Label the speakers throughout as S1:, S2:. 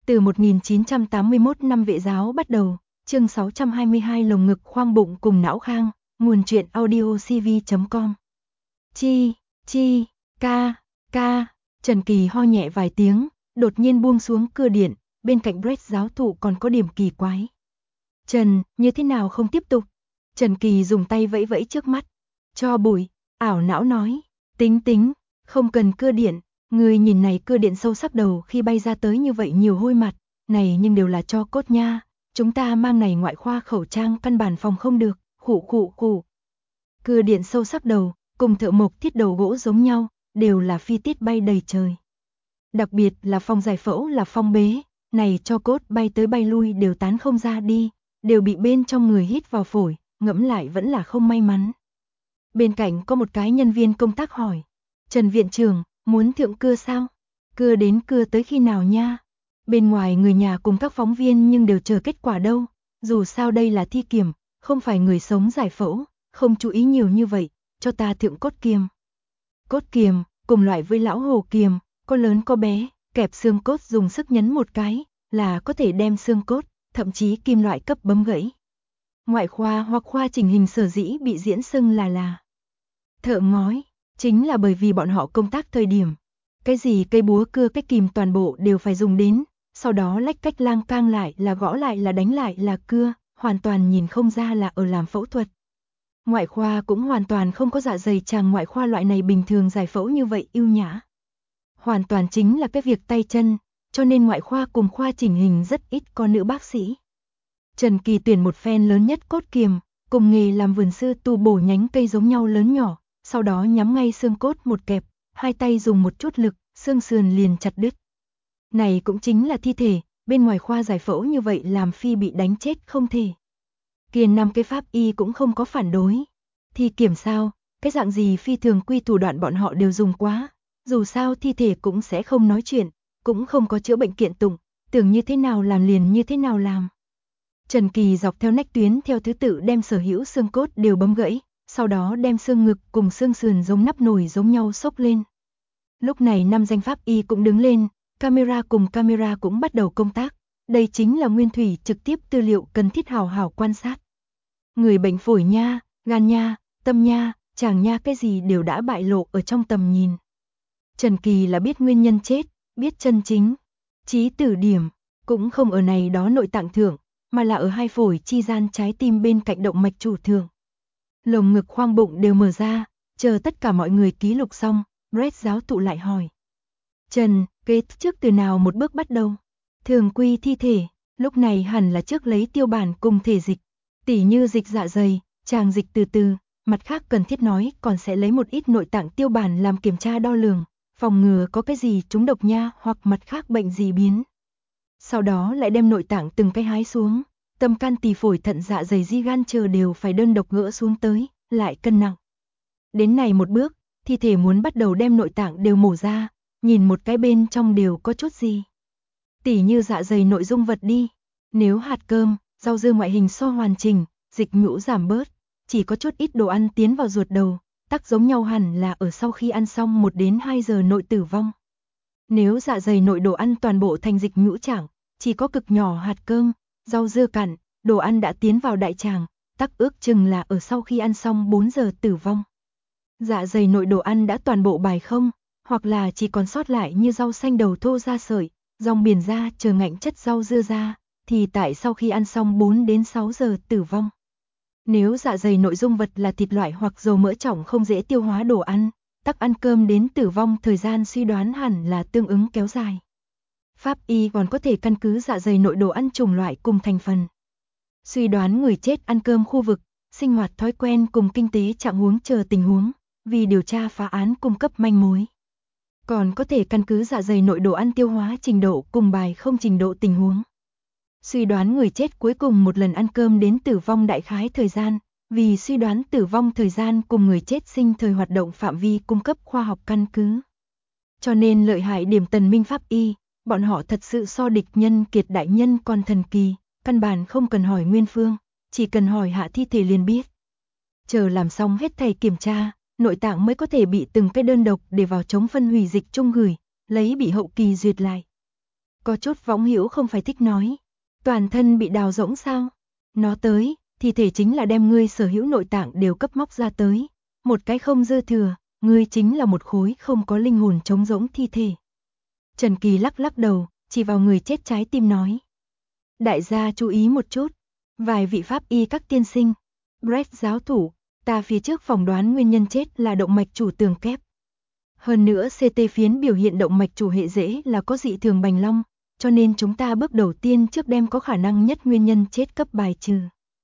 S1: Từ 1981 năm vệ giáo bắt đầu, chương 622 lồng ngực khoang bụng cùng não khang, nguồn truyện audio cv.com. Chi, ca, Trần Kỳ ho nhẹ vài tiếng, đột nhiên buông xuống cưa điện, bên cạnh Brett giáo thụ còn có điểm kỳ quái. Trần, như thế nào không tiếp tục? Trần Kỳ dùng tay vẫy vẫy trước mắt. Cho bụi, ảo não nói, tính, không cần cưa điện, người nhìn này cưa điện sâu sắc đầu khi bay ra tới như vậy nhiều hôi mặt, này nhưng đều là cho cốt nha, chúng ta mang này ngoại khoa khẩu trang căn bản phòng không được, khụ. Cưa điện sâu sắc đầu, cùng thợ mộc thiết đầu gỗ giống nhau, đều là phi tiết bay đầy trời. Đặc biệt là phòng giải phẫu là phong bế, này cho cốt bay tới bay lui đều tán không ra đi, đều bị bên trong người hít vào phổi, ngẫm lại vẫn là không may mắn. Bên cạnh có một cái nhân viên công tác hỏi, Trần viện trưởng, muốn thượng cưa sao? Cưa đến cưa tới khi nào nha? Bên ngoài người nhà cùng các phóng viên nhưng đều chờ kết quả đâu, dù sao đây là thi kiểm, không phải người sống giải phẫu, không chú ý nhiều như vậy, cho ta thượng cốt kiềm. Cốt kiềm, cùng loại với lão hồ kiềm, có lớn có bé, kẹp xương cốt dùng sức nhấn một cái, là có thể đem xương cốt, thậm chí kim loại cấp bấm gãy. Ngoại khoa hoặc khoa chỉnh hình sở dĩ bị diễn xưng là thợ ngói, chính là bởi vì bọn họ công tác thời điểm. Cái gì cây búa cưa cái kìm toàn bộ đều phải dùng đến, sau đó lách cách lang cang lại là gõ lại là đánh lại là cưa, hoàn toàn nhìn không ra là ở làm phẫu thuật. Ngoại khoa cũng hoàn toàn không có dạ dày tràng ngoại khoa loại này bình thường giải phẫu như vậy ưu nhã. Hoàn toàn chính là cái việc tay chân, cho nên ngoại khoa cùng khoa chỉnh hình rất ít có nữ bác sĩ. Trần Kỳ tuyển một phen lớn nhất cốt kiềm, cùng nghề làm vườn sư tu bổ nhánh cây giống nhau lớn nhỏ, sau đó nhắm ngay xương cốt một kẹp, hai tay dùng một chút lực, xương sườn liền chặt đứt. Này cũng chính là thi thể, bên ngoài khoa giải phẫu như vậy làm phi bị đánh chết không thể. Kiền năm cái pháp y cũng không có phản đối. Thi kiểm sao, cái dạng gì phi thường quy thủ đoạn bọn họ đều dùng quá, dù sao thi thể cũng sẽ không nói chuyện, cũng không có chữa bệnh kiện tụng, tưởng như thế nào làm liền như thế nào làm. Trần Kỳ dọc theo nách tuyến theo thứ tự đem sở hữu xương cốt đều bấm gãy, sau đó đem xương ngực cùng xương sườn giống nắp nồi giống nhau xốc lên. Lúc này năm danh pháp y cũng đứng lên, camera cùng camera cũng bắt đầu công tác, đây chính là nguyên thủy trực tiếp tư liệu cần thiết hào hào quan sát. Người bệnh phổi nha, gan nha, tâm nha, tràng nha cái gì đều đã bại lộ ở trong tầm nhìn. Trần Kỳ là biết nguyên nhân chết, biết chân chính, chí tử điểm, cũng không ở này đó nội tạng thượng, mà là ở hai phổi chi gian trái tim bên cạnh động mạch chủ thượng. Lồng ngực khoang bụng đều mở ra, chờ tất cả mọi người ký lục xong, Brett giáo thụ lại hỏi. Trần, kế trước từ nào một bước bắt đầu? Thường quy thi thể, lúc này hẳn là trước lấy tiêu bản cùng thể dịch, tỉ như dịch dạ dày, tràng dịch từ từ, mặt khác cần thiết nói còn sẽ lấy một ít nội tạng tiêu bản làm kiểm tra đo lường, phòng ngừa có cái gì trúng độc nha hoặc mặt khác bệnh gì biến. Sau đó lại đem nội tạng từng cái hái xuống, tâm can tỳ phổi thận dạ dày di gan chờ đều phải đơn độc gỡ xuống tới, lại cân nặng. Đến này một bước, thi thể muốn bắt đầu đem nội tạng đều mổ ra, nhìn một cái bên trong đều có chút gì. Tỉ như dạ dày nội dung vật đi, nếu hạt cơm, rau dưa ngoại hình so hoàn chỉnh, dịch nhũ giảm bớt, chỉ có chút ít đồ ăn tiến vào ruột đầu, tắc giống nhau hẳn là ở sau khi ăn xong 1 đến 2 giờ nội tử vong. Nếu dạ dày nội đồ ăn toàn bộ thành dịch nhũ trạng, chỉ có cực nhỏ hạt cơm, rau dưa cặn, đồ ăn đã tiến vào đại tràng, tắc ước chừng là ở sau khi ăn xong 4 giờ tử vong. Dạ dày nội đồ ăn đã toàn bộ bài không, hoặc là chỉ còn sót lại như rau xanh đầu thô ra sợi, rong biển ra chờ ngạnh chất rau dưa ra, thì tại sau khi ăn xong 4 đến 6 giờ tử vong. Nếu dạ dày nội dung vật là thịt loại hoặc dầu mỡ trọng không dễ tiêu hóa đồ ăn, tắc ăn cơm đến tử vong thời gian suy đoán hẳn là tương ứng kéo dài. Pháp y còn có thể căn cứ dạ dày nội đồ ăn chủng loại cùng thành phần. Suy đoán người chết ăn cơm khu vực, sinh hoạt thói quen cùng kinh tế trạng huống chờ tình huống, vì điều tra phá án cung cấp manh mối. Còn có thể căn cứ dạ dày nội đồ ăn tiêu hóa trình độ cùng bài không trình độ tình huống. Suy đoán người chết cuối cùng một lần ăn cơm đến tử vong đại khái thời gian, vì suy đoán tử vong thời gian cùng người chết sinh thời hoạt động phạm vi cung cấp khoa học căn cứ. Cho nên lợi hại điểm tần minh pháp y, bọn họ thật sự so địch nhân kiệt đại nhân còn thần kỳ, căn bản không cần hỏi nguyên phương, chỉ cần hỏi hạ thi thể liền biết. Chờ làm xong hết thầy kiểm tra, nội tạng mới có thể bị từng cái đơn độc để vào chống phân hủy dịch chung gửi, lấy bị hậu kỳ duyệt lại. Có chút võng hữu không phải thích nói. Toàn thân bị đào rỗng sao? Nó tới, thi thể chính là đem ngươi sở hữu nội tạng đều cấp móc ra tới. Một cái không dư thừa, ngươi chính là một khối không có linh hồn trống rỗng thi thể. Trần Kỳ lắc lắc đầu, chỉ vào người chết trái tim nói. Đại gia chú ý một chút. Vài vị pháp y các tiên sinh. Brett giáo thủ, ta phía trước phỏng đoán nguyên nhân chết là động mạch chủ tường kép. Hơn nữa CT phiến biểu hiện động mạch chủ hệ rễ là có dị thường bành long, cho nên chúng ta bước đầu tiên trước đem có khả năng nhất nguyên nhân chết cấp bài trừ.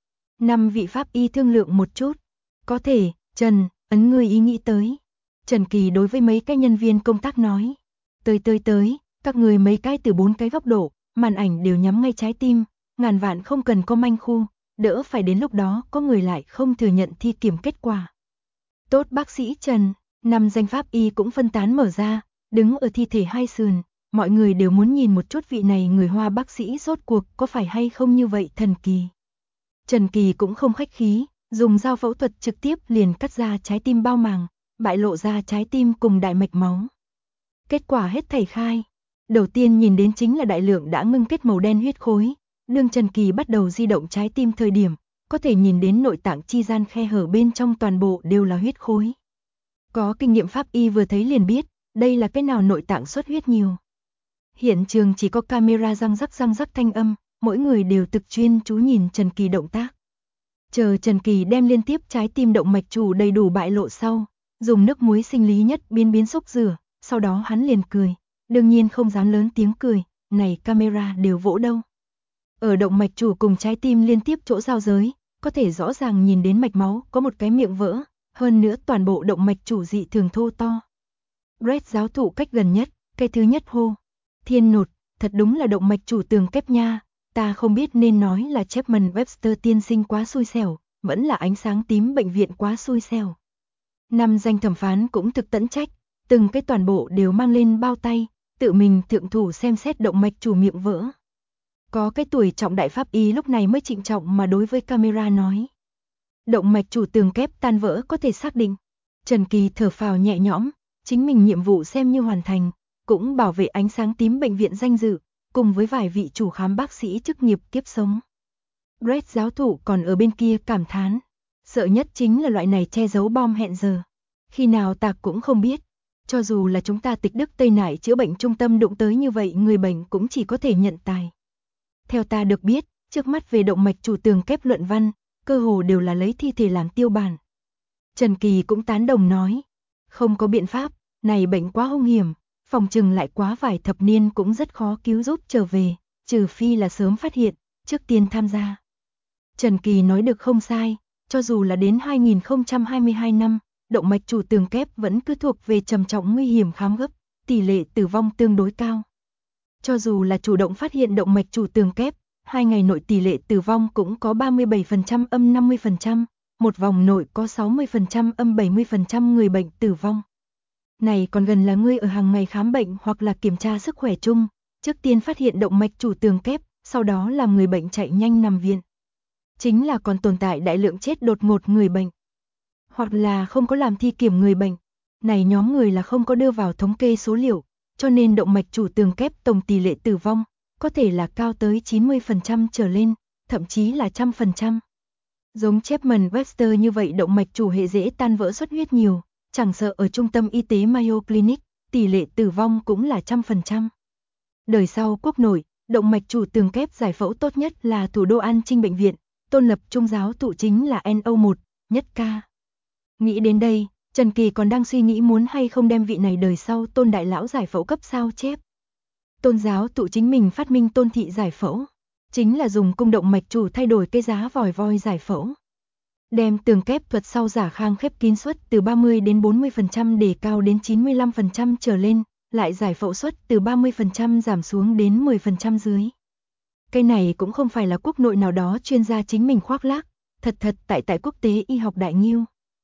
S1: 5 vị pháp y thương lượng một chút. Có thể, Trần, ấn ngươi ý nghĩ tới. Trần Kỳ đối với mấy cái nhân viên công tác nói. Tới, các người mấy cái từ 4 cái góc độ, màn ảnh đều nhắm ngay trái tim, ngàn vạn không cần có manh khu, đỡ phải đến lúc đó có người lại không thừa nhận thi kiểm kết quả. Tốt bác sĩ Trần, 5 danh pháp y cũng phân tán mở ra, đứng ở thi thể hai sườn, mọi người đều muốn nhìn một chút vị này người Hoa bác sĩ rốt cuộc có phải hay không như vậy thần kỳ. Trần Kỳ cũng không khách khí, dùng dao phẫu thuật trực tiếp liền cắt ra trái tim bao màng, bại lộ ra trái tim cùng đại mạch máu. Kết quả hết thảy khai. Đầu tiên nhìn đến chính là đại lượng đã ngưng kết màu đen huyết khối. Đương Trần Kỳ bắt đầu di động trái tim thời điểm, có thể nhìn đến nội tạng chi gian khe hở bên trong toàn bộ đều là huyết khối. Có kinh nghiệm pháp y vừa thấy liền biết, đây là cái nào nội tạng xuất huyết nhiều. Hiện trường chỉ có camera răng rắc thanh âm, mỗi người đều thực chuyên chú nhìn Trần Kỳ động tác. Chờ Trần Kỳ đem liên tiếp trái tim động mạch chủ đầy đủ bại lộ sau, dùng nước muối sinh lý nhất biến xúc rửa, sau đó hắn liền cười, đương nhiên không dám lớn tiếng cười, này camera đều vỗ đâu. Ở động mạch chủ cùng trái tim liên tiếp chỗ giao giới, có thể rõ ràng nhìn đến mạch máu có một cái miệng vỡ, hơn nữa toàn bộ động mạch chủ dị thường thô to. Brett giáo thụ cách gần nhất, cái thứ nhất hô. Thiên nột, thật đúng là động mạch chủ tường kép nha, ta không biết nên nói là Chapman Webster tiên sinh quá xui xẻo, vẫn là ánh sáng tím bệnh viện quá xui xẻo. 5 danh thẩm phán cũng thực tận trách, từng cái toàn bộ đều mang lên bao tay, tự mình thượng thủ xem xét động mạch chủ miệng vỡ. Có cái tuổi trọng đại pháp y lúc này mới trịnh trọng mà đối với camera nói. Động mạch chủ tường kép tan vỡ có thể xác định. Trần Kỳ thở phào nhẹ nhõm, chính mình nhiệm vụ xem như hoàn thành, cũng bảo vệ ánh sáng tím bệnh viện danh dự, cùng với vài vị chủ khám bác sĩ chức nghiệp kiếp sống. Brett giáo thụ còn ở bên kia cảm thán. Sợ nhất chính là loại này che giấu bom hẹn giờ. Khi nào tạc cũng không biết. Cho dù là chúng ta Tịch Đức Tây Nải chữa bệnh trung tâm đụng tới như vậy, người bệnh cũng chỉ có thể nhận tài. Theo ta được biết, trước mắt về động mạch chủ tường kép luận văn, cơ hồ đều là lấy thi thể làm tiêu bản. Trần Kỳ cũng tán đồng nói. Không có biện pháp, này bệnh quá hung hiểm, phòng trừng lại quá vài thập niên cũng rất khó cứu giúp trở về, trừ phi là sớm phát hiện, trước tiên tham gia. Trần Kỳ nói được không sai, cho dù là đến 2022 năm, động mạch chủ tường kép vẫn cứ thuộc về trầm trọng nguy hiểm khám gấp, tỷ lệ tử vong tương đối cao. Cho dù là chủ động phát hiện động mạch chủ tường kép, 2 ngày nội tỷ lệ tử vong cũng có 37% âm 50%, một vòng nội có 60% âm 70% người bệnh tử vong. Này còn gần là ngươi ở hàng ngày khám bệnh hoặc là kiểm tra sức khỏe chung, trước tiên phát hiện động mạch chủ tường kép, sau đó làm người bệnh chạy nhanh nằm viện. Chính là còn tồn tại đại lượng chết đột ngột người bệnh, hoặc là không có làm thi kiểm người bệnh. Này nhóm người là không có đưa vào thống kê số liệu, cho nên động mạch chủ tường kép tổng tỷ lệ tử vong có thể là cao tới 90% trở lên, thậm chí là 100%. Giống Chapman Webster như vậy động mạch chủ hệ dễ tan vỡ xuất huyết nhiều, chẳng sợ ở trung tâm y tế Mayo Clinic, tỷ lệ tử vong cũng là 100%. Đời sau quốc nội, động mạch chủ tường kép giải phẫu tốt nhất là thủ đô An Trinh bệnh viện, tôn lập trung giáo thụ chính là NO1, nhất ca. Nghĩ đến đây, Trần Kỳ còn đang suy nghĩ muốn hay không đem vị này đời sau Tôn đại lão giải phẫu cấp sao chép. Tôn giáo thụ chính mình phát minh Tôn thị giải phẫu, chính là dùng cung động mạch chủ thay đổi cái giá vòi voi giải phẫu. Đem tường kép thuật sau giả khang khép kín suất từ 30 đến 40% đề cao đến 95% trở lên, lại giải phẫu suất từ 30% giảm xuống đến 10% dưới. Cái này cũng không phải là quốc nội nào đó chuyên gia chính mình khoác lác, thật tại quốc tế y học đại nghiêu.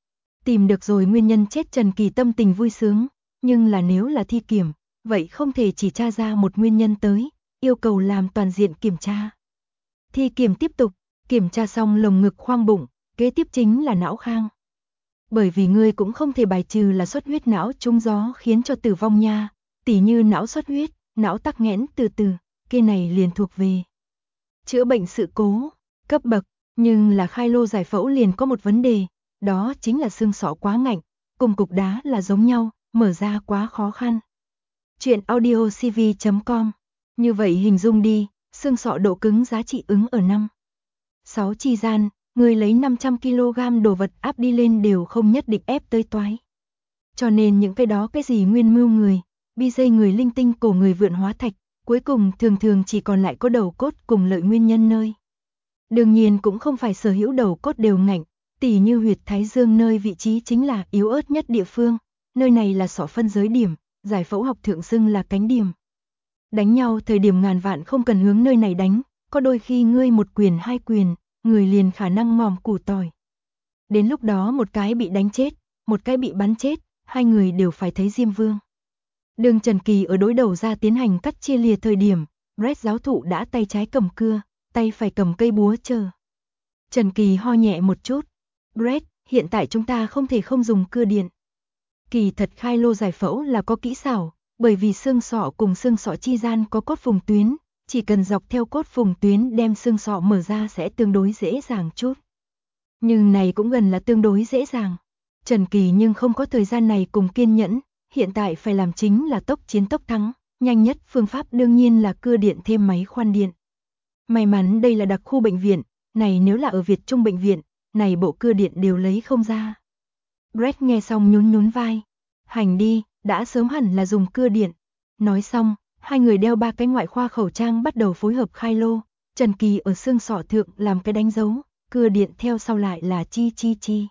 S1: Tìm được rồi nguyên nhân chết, Trần Kỳ tâm tình vui sướng, nhưng là nếu là thi kiểm, vậy không thể chỉ tra ra một nguyên nhân tới, yêu cầu làm toàn diện kiểm tra. Thi kiểm tiếp tục, kiểm tra xong lồng ngực khoang bụng, kế tiếp chính là não khang. Bởi vì ngươi cũng không thể bài trừ là xuất huyết não trúng gió khiến cho tử vong nha, tỉ như não xuất huyết, não tắc nghẽn từ từ, kia này liền thuộc về chữa bệnh sự cố cấp bậc, nhưng là khai lô giải phẫu liền có một vấn đề, đó chính là xương sọ quá ngạnh, cùng cục đá là giống nhau, mở ra quá khó khăn. Chuyện audiocv.com. Như vậy hình dung đi, xương sọ độ cứng giá trị ứng ở 5-6 chi gian, người lấy 500 kg đồ vật áp đi lên đều không nhất định ép tới toái. Cho nên những cái đó cái gì nguyên mưu người, bi dây người linh tinh cổ người vượn hóa thạch, cuối cùng thường thường chỉ còn lại có đầu cốt cùng lợi nguyên nhân nơi. Đương nhiên cũng không phải sở hữu đầu cốt đều ngạnh, tỉ như huyệt thái dương nơi vị trí chính là yếu ớt nhất địa phương, nơi này là sọ phân giới điểm, giải phẫu học thượng xưng là cánh điểm. Đánh nhau thời điểm ngàn vạn không cần hướng nơi này đánh, có đôi khi ngươi một quyền hai quyền, người liền khả năng mòm củ tỏi. Đến lúc đó một cái bị đánh chết, một cái bị bắn chết, hai người đều phải thấy Diêm Vương. Đường Trần Kỳ ở đối đầu ra tiến hành cắt chia lìa thời điểm, Brett giáo thụ đã tay trái cầm cưa, tay phải cầm cây búa chờ. Trần Kỳ ho nhẹ một chút. Brett, hiện tại chúng ta không thể không dùng cưa điện. Kỳ thật khai lô giải phẫu là có kỹ xảo, bởi vì xương sọ cùng xương sọ chi gian có cốt phùng tuyến, chỉ cần dọc theo cốt phùng tuyến đem xương sọ mở ra sẽ tương đối dễ dàng chút. Nhưng này cũng gần là tương đối dễ dàng. Trần Kỳ nhưng không có thời gian này cùng kiên nhẫn, hiện tại phải làm chính là tốc chiến tốc thắng, nhanh nhất phương pháp đương nhiên là cưa điện thêm máy khoan điện. May mắn đây là đặc khu bệnh viện, này nếu là ở Việt Trung bệnh viện, này bộ cưa điện đều lấy không ra. Brett nghe xong nhún nhún vai. Hành đi, đã sớm hẳn là dùng cưa điện. Nói xong, hai người đeo 3 cái ngoại khoa khẩu trang bắt đầu phối hợp khai lô. Trần Kỳ ở xương sọ thượng làm cái đánh dấu, cưa điện theo sau lại là chi chi chi.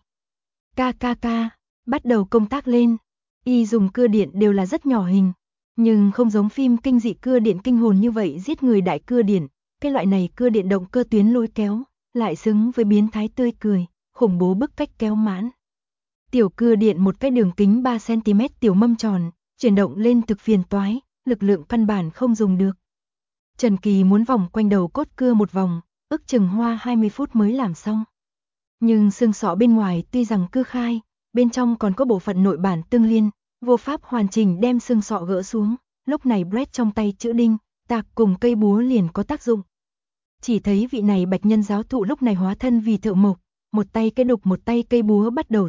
S1: KKK, bắt đầu công tác lên. Y dùng cưa điện đều là rất nhỏ hình, nhưng không giống phim kinh dị cưa điện kinh hồn như vậy giết người đại cưa điện. Cái loại này cưa điện động cơ tuyến lôi kéo, lại xứng với biến thái tươi cười, khủng bố bức cách kéo mãn. Tiểu cưa điện một cái đường kính 3 cm tiểu mâm tròn, chuyển động lên thực phiền toái, lực lượng căn bản không dùng được. Trần Kỳ muốn vòng quanh đầu cốt cưa một vòng, ước chừng hoa 20 phút mới làm xong. Nhưng xương sọ bên ngoài tuy rằng cưa khai, bên trong còn có bộ phận nội bản tương liên, vô pháp hoàn chỉnh đem xương sọ gỡ xuống, lúc này Brett trong tay chữ đinh, tạc cùng cây búa liền có tác dụng. Chỉ thấy vị này bạch nhân giáo thụ lúc này hóa thân vì thợ mộc, một tay cái đục một tay cây búa bắt đầu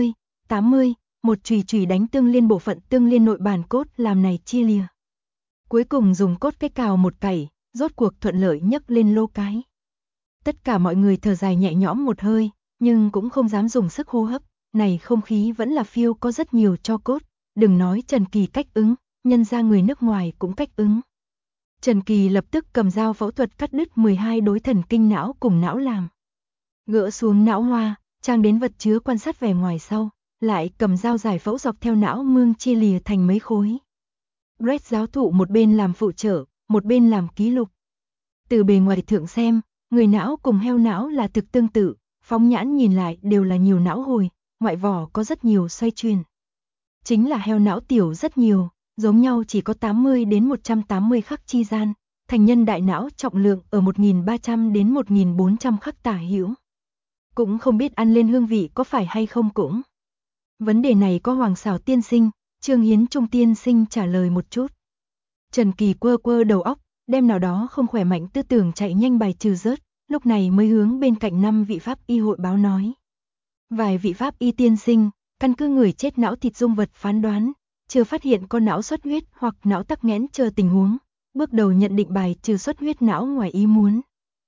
S1: 80, một chùy chùy đánh tương liên bộ phận tương liên nội bản cốt làm này chia lìa. Cuối cùng dùng cốt cái cào một cày, rốt cuộc thuận lợi nhấc lên lô cái. Tất cả mọi người thở dài nhẹ nhõm một hơi, nhưng cũng không dám dùng sức hô hấp, này không khí vẫn là phiêu có rất nhiều cho cốt, đừng nói Trần Kỳ cách ứng, nhân ra người nước ngoài cũng cách ứng. Trần Kỳ lập tức cầm dao phẫu thuật cắt đứt 12 đối thần kinh não cùng não làm. Gỡ xuống não hoa, trang đến vật chứa quan sát vẻ ngoài sau, lại cầm dao giải phẫu dọc theo não mương chia lìa thành mấy khối. Brett giáo thụ một bên làm phụ trợ, một bên làm ký lục. Từ bề ngoài thượng xem, người não cùng heo não là thực tương tự, phóng nhãn nhìn lại đều là nhiều não hồi, ngoại vỏ có rất nhiều xoay chuyển. Chính là heo não tiểu rất nhiều, giống nhau chỉ có 80 đến 180 khắc chi gian, thành nhân đại não trọng lượng ở 1300 đến 1400 khắc tả hữu. Cũng không biết ăn lên hương vị có phải hay không cũng. Vấn đề này có Hoàng Xảo tiên sinh, Trương Hiến Trung tiên sinh trả lời một chút. Trần Kỳ quơ quơ đầu óc, đem nào đó không khỏe mạnh tư tưởng chạy nhanh bài trừ rớt, lúc này mới hướng bên cạnh 5 vị pháp y hội báo nói. Vài vị pháp y tiên sinh, căn cứ người chết não thịt dung vật phán đoán, chưa phát hiện có não xuất huyết hoặc não tắc nghẽn chờ tình huống, bước đầu nhận định bài trừ xuất huyết não ngoài ý muốn.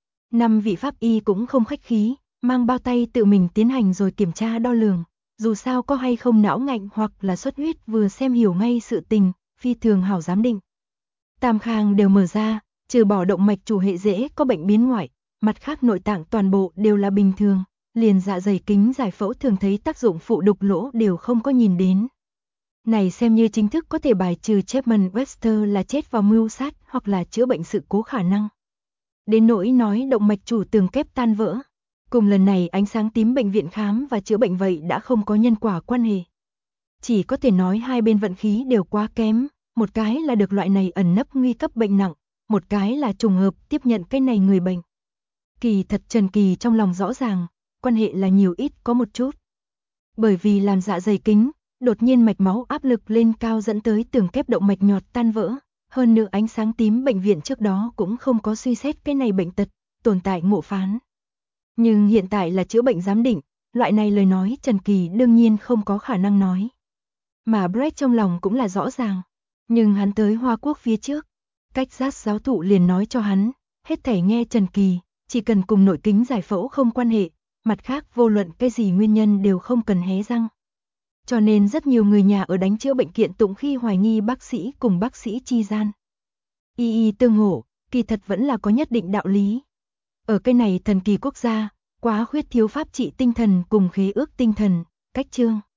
S1: 5 vị pháp y cũng không khách khí, mang bao tay tự mình tiến hành rồi kiểm tra đo lường, dù sao có hay không não ngạnh hoặc là xuất huyết vừa xem hiểu ngay sự tình, phi thường hảo giám định. Tam khang đều mở ra, trừ bỏ động mạch chủ hệ dễ có bệnh biến ngoại, mặt khác nội tạng toàn bộ đều là bình thường, liền dạ dày kính giải phẫu thường thấy tác dụng phụ đục lỗ đều không có nhìn đến. Này xem như chính thức có thể bài trừ Chapman Webster là chết vào mưu sát hoặc là chữa bệnh sự cố khả năng. Đến nỗi nói động mạch chủ tường kép tan vỡ, cùng lần này ánh sáng tím bệnh viện khám và chữa bệnh vậy đã không có nhân quả quan hệ. Chỉ có thể nói hai bên vận khí đều quá kém, một cái là được loại này ẩn nấp nguy cấp bệnh nặng, một cái là trùng hợp tiếp nhận cái này người bệnh. Kỳ thật Trần Kỳ trong lòng rõ ràng, quan hệ là nhiều ít có một chút. Bởi vì làm dạ dày kính, đột nhiên mạch máu áp lực lên cao dẫn tới tường kép động mạch nhọt tan vỡ, Hơn nữa ánh sáng tím bệnh viện trước đó cũng không có suy xét cái này bệnh tật, tồn tại ngộ phán. Nhưng hiện tại là chữa bệnh giám định, loại này lời nói Trần Kỳ đương nhiên không có khả năng nói. Mà Brett trong lòng cũng là rõ ràng. Nhưng hắn tới Hoa Quốc phía trước, cách giác giáo thụ liền nói cho hắn, hết thảy nghe Trần Kỳ, chỉ cần cùng nội kính giải phẫu không quan hệ, mặt khác vô luận cái gì nguyên nhân đều không cần hé răng. Cho nên rất nhiều người nhà ở đánh chữa bệnh kiện tụng khi hoài nghi bác sĩ cùng bác sĩ chi gian. Y tương hổ, kỳ thật vẫn là có nhất định đạo lý. Ở cái này thần kỳ quốc gia, quá khuyết thiếu pháp trị tinh thần cùng khế ước tinh thần, cách chương.